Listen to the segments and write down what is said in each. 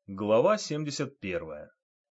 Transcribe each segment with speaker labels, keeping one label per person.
Speaker 1: Глава 71.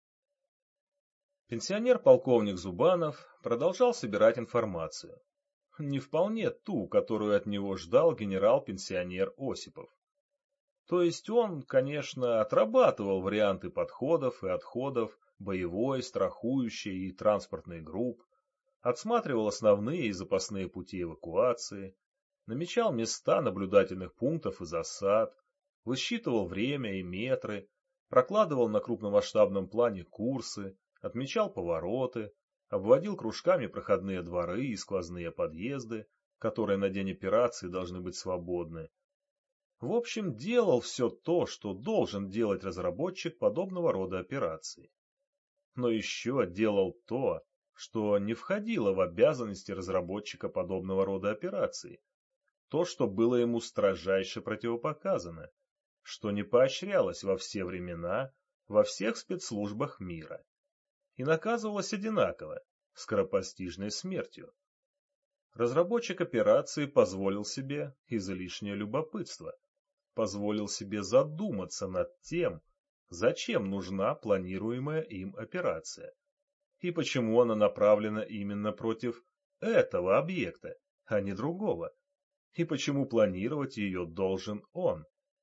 Speaker 1: Пенсионер-полковник Зубанов продолжал собирать информацию. Не вполне ту, которую от него ждал генерал-пенсионер Осипов. То есть он, конечно, отрабатывал варианты подходов и отходов боевой, страхующей и транспортной групп, отсматривал основные и запасные пути эвакуации, намечал места наблюдательных пунктов и засад, высчитывал время и метры, прокладывал на крупномасштабном плане курсы, отмечал повороты, обводил кружками проходные дворы и сквозные подъезды, которые на день операции должны быть свободны. В общем, делал все то, что должен делать разработчик подобного рода операций. Но еще делал то, что не входило в обязанности разработчика подобного рода операций, то, что было ему строжайше противопоказано, что не поощрялось во все времена, во всех спецслужбах мира, и наказывалось одинаково, скоропостижной смертью. Разработчик операции позволил себе излишнее любопытство, позволил себе задуматься над тем, зачем нужна планируемая им операция, и почему она направлена именно против этого объекта, а не другого, и почему планировать ее должен он.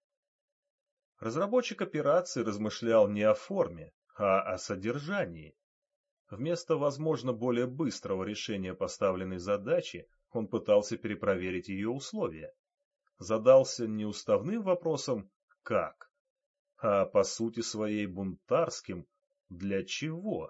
Speaker 1: Разработчик операции размышлял не о форме, а о содержании. Вместо, возможно, более быстрого решения поставленной задачи, он пытался перепроверить ее условия. Задался не уставным вопросом «как?», а по сути своей бунтарским «для чего?».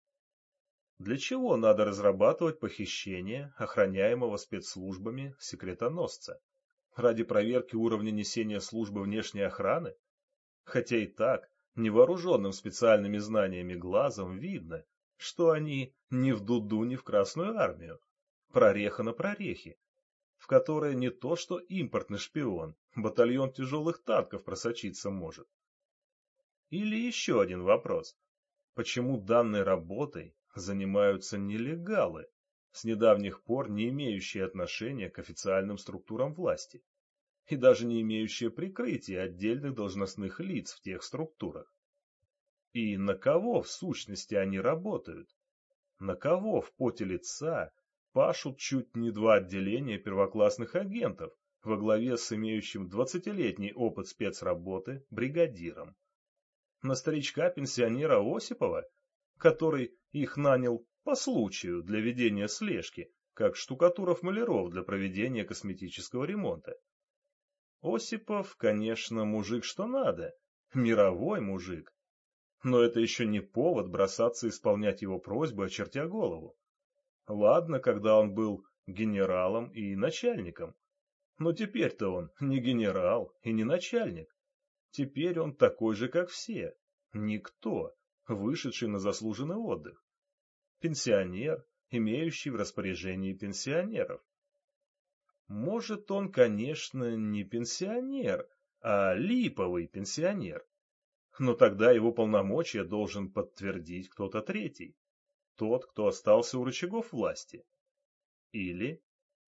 Speaker 1: Для чего надо разрабатывать похищение охраняемого спецслужбами секретоносца? Ради проверки уровня несения службы внешней охраны? Хотя и так, невооруженным специальными знаниями глазом видно, что они ни в дуду, ни в Красную армию. Прореха на прорехе, в которой не то что импортный шпион, батальон тяжелых танков просочиться может. Или еще один вопрос. Почему данной работой занимаются нелегалы, с недавних пор не имеющие отношения к официальным структурам власти, и даже не имеющие прикрытия отдельных должностных лиц в тех структурах? И на кого в сущности они работают? На кого в поте лица пашут чуть не 2 отделения первоклассных агентов во главе с имеющим 20-летний опыт спецработы бригадиром? На старичка-пенсионера Осипова, который их нанял по случаю для ведения слежки, как штукатуров-маляров для проведения косметического ремонта? Осипов, конечно, мужик что надо, мировой мужик, но это еще не повод бросаться исполнять его просьбы, очертя голову. Ладно, когда он был генералом и начальником, но теперь-то он не генерал и не начальник. Теперь он такой же, как все, никто, вышедший на заслуженный отдых. Пенсионер, имеющий в распоряжении пенсионеров. Может, он, конечно, не пенсионер, а липовый пенсионер. Но тогда его полномочия должен подтвердить кто-то третий. Тот, кто остался у рычагов власти. Или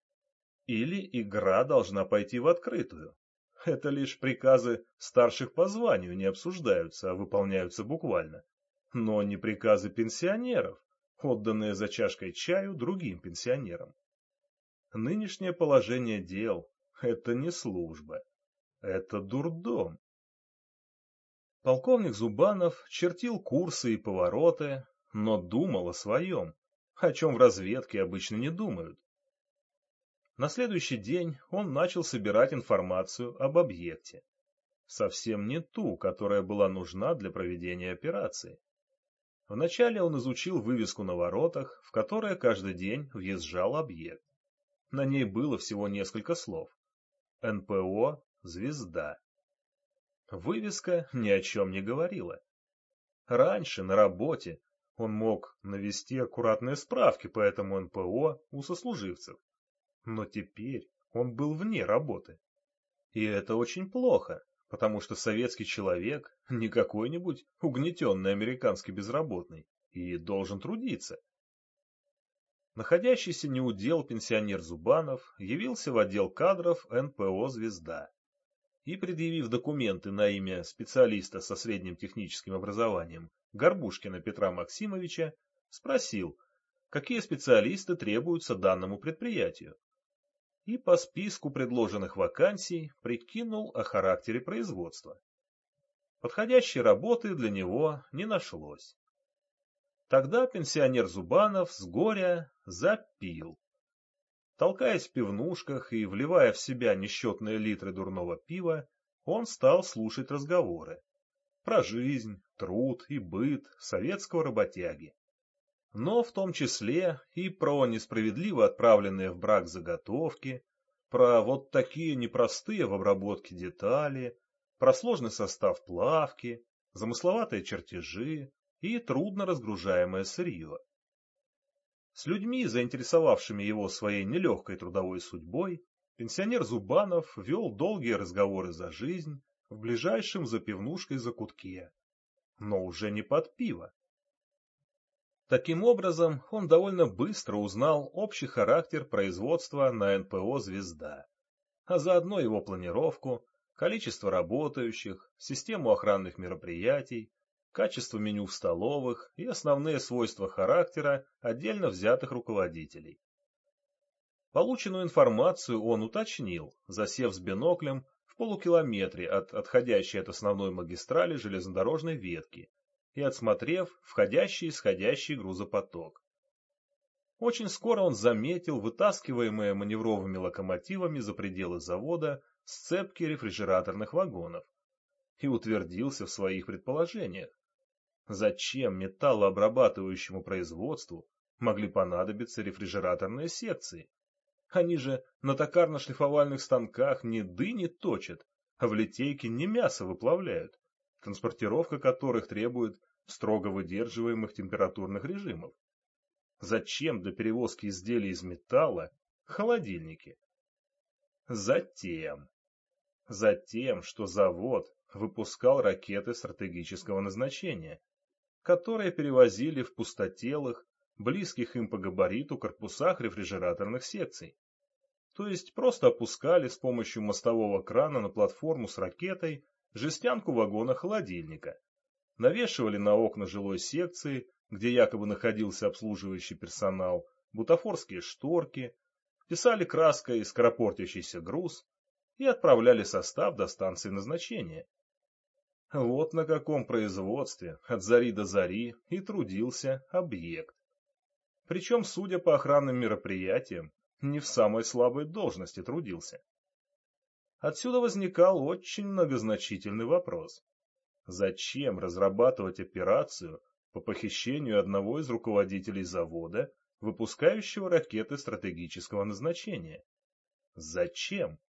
Speaker 1: игра должна пойти в открытую. Это лишь приказы старших по званию не обсуждаются, а выполняются буквально. Но не приказы пенсионеров, отданные за чашкой чаю другим пенсионерам. Нынешнее положение дел – это не служба, это дурдом. Полковник Зубанов чертил курсы и повороты, но думал о своем, о чем в разведке обычно не думают. На следующий день он начал собирать информацию об объекте. Совсем не ту, которая была нужна для проведения операции. Вначале он изучил вывеску на воротах, в которое каждый день въезжал объект. На ней было всего несколько слов. НПО «Звезда». Вывеска ни о чем не говорила. Раньше, на работе, он мог навести аккуратные справки по этому НПО у сослуживцев. Но теперь он был вне работы. И это очень плохо, потому что советский человек не какой-нибудь угнетенный американский безработный и должен трудиться. Находящийся неудел пенсионер Зубанов явился в отдел кадров НПО «Звезда». и, предъявив документы на имя специалиста со средним техническим образованием Горбушкина Петра Максимовича, спросил, какие специалисты требуются данному предприятию, и по списку предложенных вакансий прикинул о характере производства. Подходящей работы для него не нашлось. Тогда пенсионер Зубанов с горя запил. Толкаясь в пивнушках и вливая в себя несчетные литры дурного пива, он стал слушать разговоры про жизнь, труд и быт советского работяги. Но в том числе и про несправедливо отправленные в брак заготовки, про вот такие непростые в обработке детали, про сложный состав плавки, замысловатые чертежи и трудно разгружаемое сырье. С людьми, заинтересовавшими его своей нелегкой трудовой судьбой, пенсионер Зубанов вел долгие разговоры за жизнь в ближайшем за пивнушкой закутке, но уже не под пиво. Таким образом, он довольно быстро узнал общий характер производства на НПО «Звезда», а заодно его планировку, количество работающих, систему охранных мероприятий, качество меню в столовых и основные свойства характера отдельно взятых руководителей. Полученную информацию он уточнил, засев с биноклем в полукилометре от отходящей от основной магистрали железнодорожной ветки и отсмотрев входящий и исходящий грузопоток. Очень скоро он заметил вытаскиваемые маневровыми локомотивами за пределы завода сцепки рефрижераторных вагонов и утвердился в своих предположениях. Зачем металлообрабатывающему производству могли понадобиться рефрижераторные секции? Они же на токарно-шлифовальных станках не дыни точат, а в литейке не мясо выплавляют, транспортировка которых требует строго выдерживаемых температурных режимов. Зачем для перевозки изделий из металла холодильники? Затем, что завод выпускал ракеты стратегического назначения, которые перевозили в пустотелых, близких им по габариту корпусах рефрижераторных секций. То есть просто опускали с помощью мостового крана на платформу с ракетой жестянку вагона холодильника, навешивали на окна жилой секции, где якобы находился обслуживающий персонал, бутафорские шторки, писали краской скоропортящийся груз и отправляли состав до станции назначения. Вот на каком производстве от зари до зари и трудился объект. Причем, судя по охранным мероприятиям, не в самой слабой должности трудился. Отсюда возникал очень многозначительный вопрос. Зачем разрабатывать операцию по похищению одного из руководителей завода, выпускающего ракеты стратегического назначения? Зачем?